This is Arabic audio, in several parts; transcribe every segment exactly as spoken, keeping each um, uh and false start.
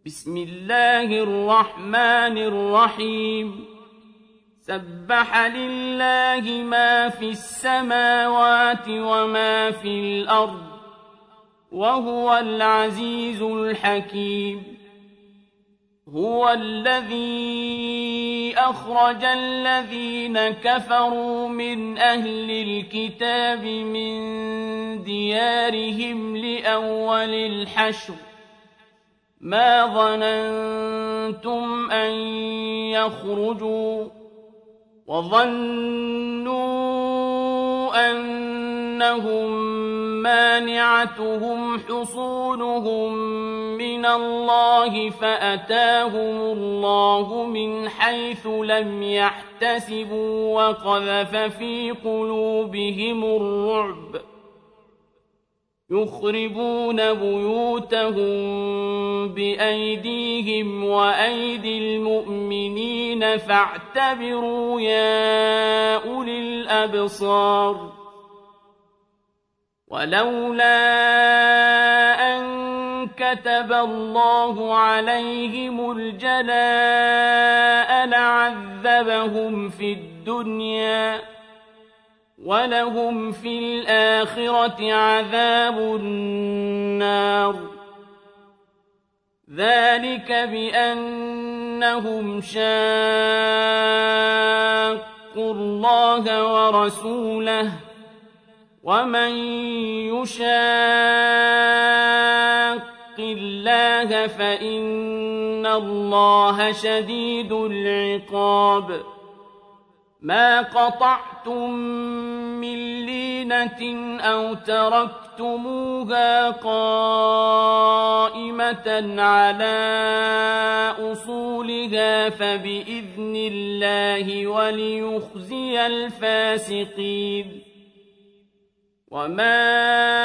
بسم الله الرحمن الرحيم سبح لله ما في السماوات وما في الأرض وهو العزيز الحكيم هو الذي أخرج الذين كفروا من أهل الكتاب من ديارهم لأول الحشر ما ظننتم أن يخرجوا وظنوا أنهم مانعتهم حصونهم من الله فأتاهم الله من حيث لم يحتسبوا وقذف في قلوبهم الرعب يخربون بيوتهم بأيديهم وأيدي المؤمنين فاعتبروا يا أولي الأبصار ولولا أن كتب الله عليهم الجلاء لعذبهم في الدنيا ولهم في الآخرة عذاب النار ذلك بأنهم شاقوا الله ورسوله ومن يشاق الله فإن الله شديد العقاب ما قطعتم من لينة أو تركتموها قائمة على أصولها فبإذن الله وليخزي الفاسقين وما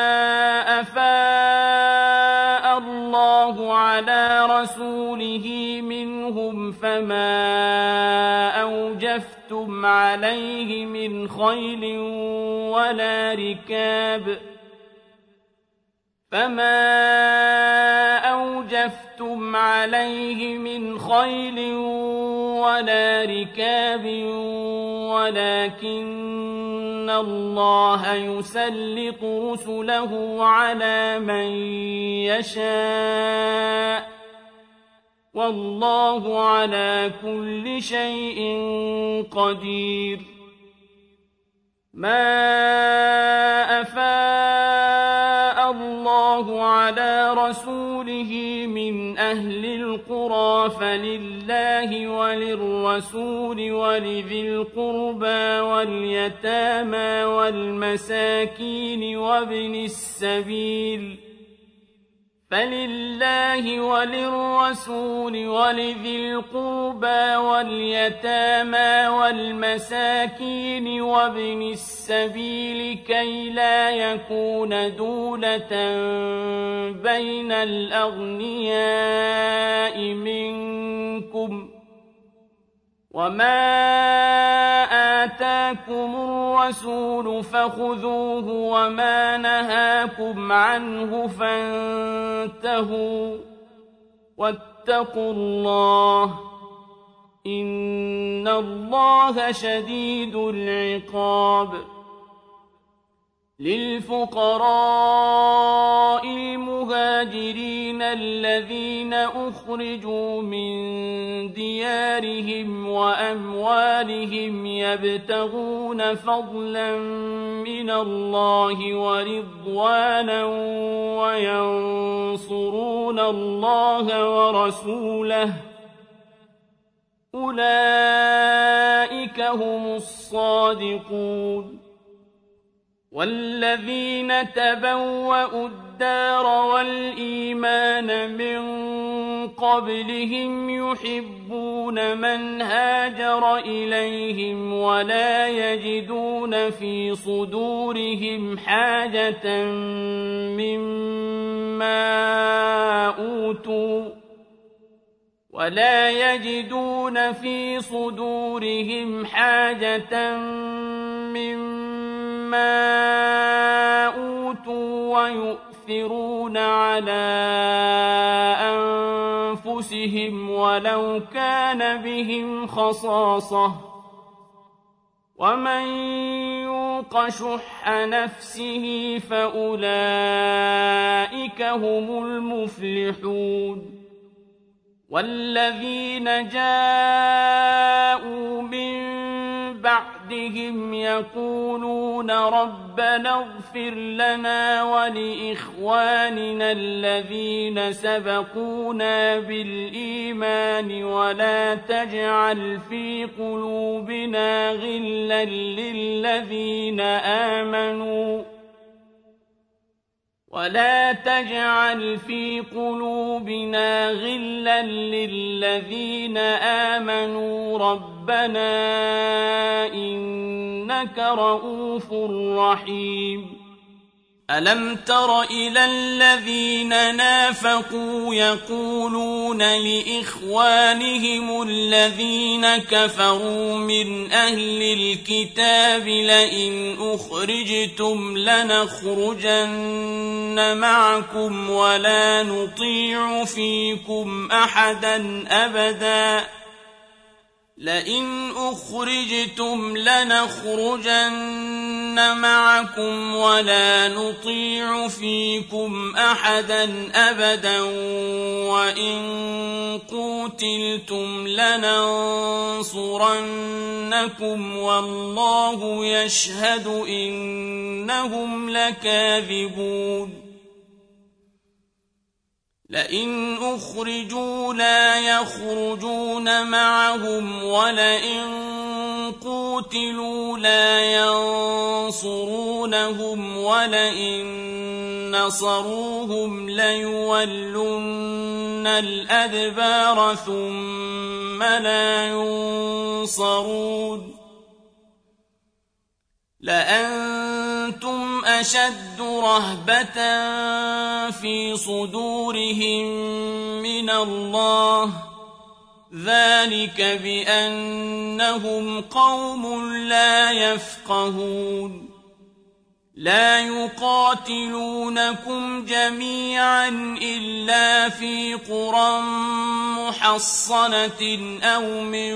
أفاء الله على رسوله منهم فما أوجفتم عليه من خيل ولا ركاب فما أوجفتم عليه من خيل ولا ركاب ولكن الله يسلط رسله على من يشاء والله على كل شيء قدير ما أفاء الله على رسوله من أهل القرى فلله وللرسول ولذي القربى واليتامى والمساكين وابن السبيل فلله وللرسول ولذي القربى واليتامى والمساكين وابن السبيل كي لا يكون دولة بين الأغنياء منكم وما آتاكم الرسول فخذوه وما نهاكم عنه فانتهوا واتقوا الله إن الله شديد العقاب للفقراء المهاجرين الذين أخرجوا من ديارهم وأموالهم يبتغون فضلا من الله ورضوانا وينصرون الله ورسوله أولئك هم الصادقون والذين تبوأوا الدار والإيمان من قبلهم يحبون من هاجر إليهم ولا يجدون في صدورهم حاجة مما أوتوا ولا يجدون في صدورهم حاجة مما أوتوا ويؤثرون يؤثرون على أنفسهم ولو كان بهم خصاصة ومن يوق شح نفسه فأولئك هم المفلحون والذين جاءوا من بعدهم يقولون ربنا اغفر لنا ولإخواننا الذين سبقونا بالإيمان ولا تجعل في قلوبنا غلا للذين آمنوا ولا تجعل في قلوبنا غلا للذين آمنوا ربنا إنك رؤوف رحيم ألم تر إلى الذين نافقوا يقولون لإخوانهم الذين كفروا من أهل الكتاب لئن أخرجتم لنخرجن معكم ولا نطيع فيكم أحدا أبدا لئن أخرجتم لنخرجن معكم ولا نطيع فيكم أحدا أبدا وإن قوتلتم لننصرنكم والله يشهد إنهم لكاذبون لئن أخرجوا لا يخرجون معهم ولئن قوتلوا لا ينصرونهم ولئن نصروهم ليولن الأدبار ثم لا ينصرون لأنتم أشد رهبة في صدورهم من الله ذلك بأنهم قوم لا يفقهون لا يقاتلونكم جميعا إلا في قرى محصنة أو من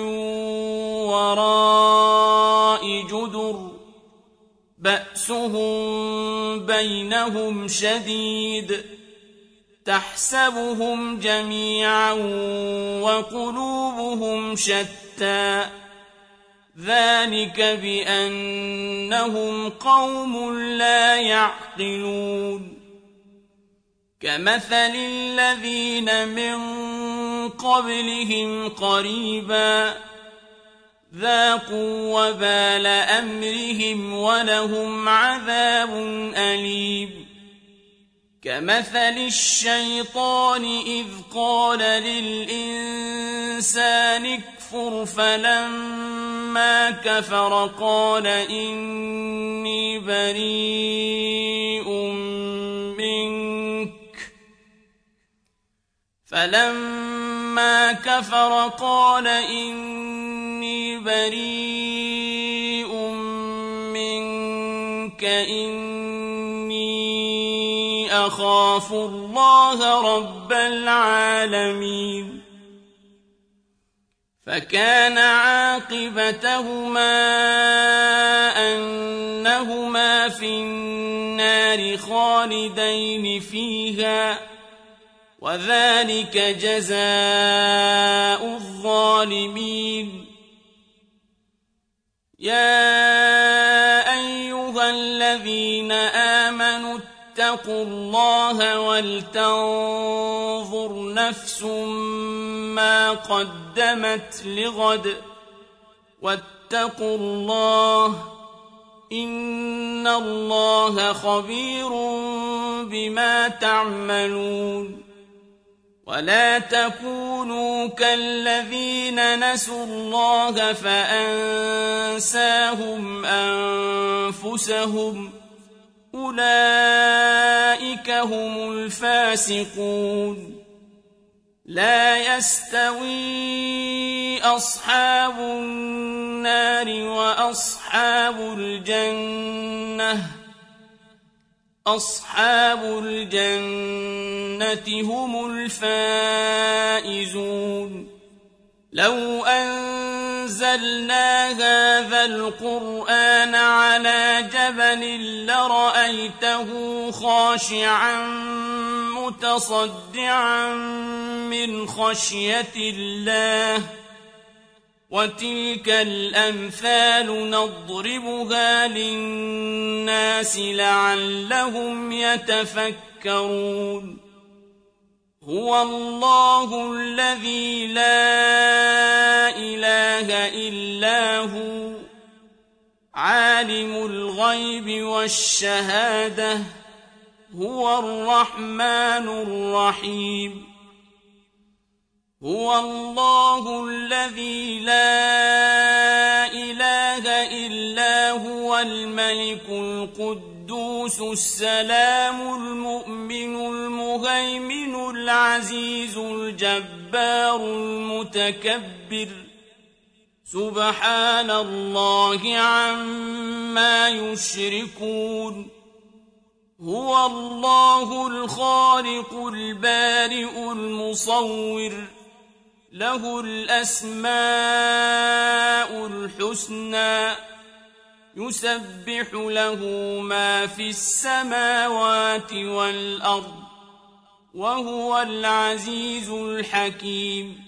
وراء جدر بأسهم بينهم شديد تحسبهم جميعا وقلوبهم شتى ذلك بأنهم قوم لا يعقلون كمثل الذين من قبلهم قريبا ذاقوا وبال أمرهم ولهم عذاب أليم كمثل الشيطان إذ قال للإنسان اكفر فلما كفر قال إني بريء منك فلما كفر قال إني بريء منك إني أخاف الله رب العالمين فكان عاقبتهما أنهما في النار خالدين فيها وذلك جزاء الظالمين يا أيها الذين آمنوا اتقوا الله ولتنظر نفس ما قدمت لغد واتقوا الله إن الله خبير بما تعملون ولا تكونوا كالذين نسوا الله فأنساهم أنفسهم أولئك هم الفاسقون لا يستوي أصحاب النار وأصحاب الجنة أصحاب الجنة هم الفائزون لو أنزلنا هذا القرآن على جبل لرأيته خاشعا متصدعا من خشية الله وتلك الأمثال نضربها للناس لعلهم يتفكرون هو الله الذي لا إله إلا هو عالم الغيب والشهادة هو الرحمن الرحيم هو الله الذي لا إله إلا هو الملك القدوس السلام المؤمن المهيمن العزيز الجبار المتكبر سبحان الله عما يشركون هو الله الخالق البارئ المصور له الأسماء الحسنى يسبح له ما في السماوات والأرض وهو العزيز الحكيم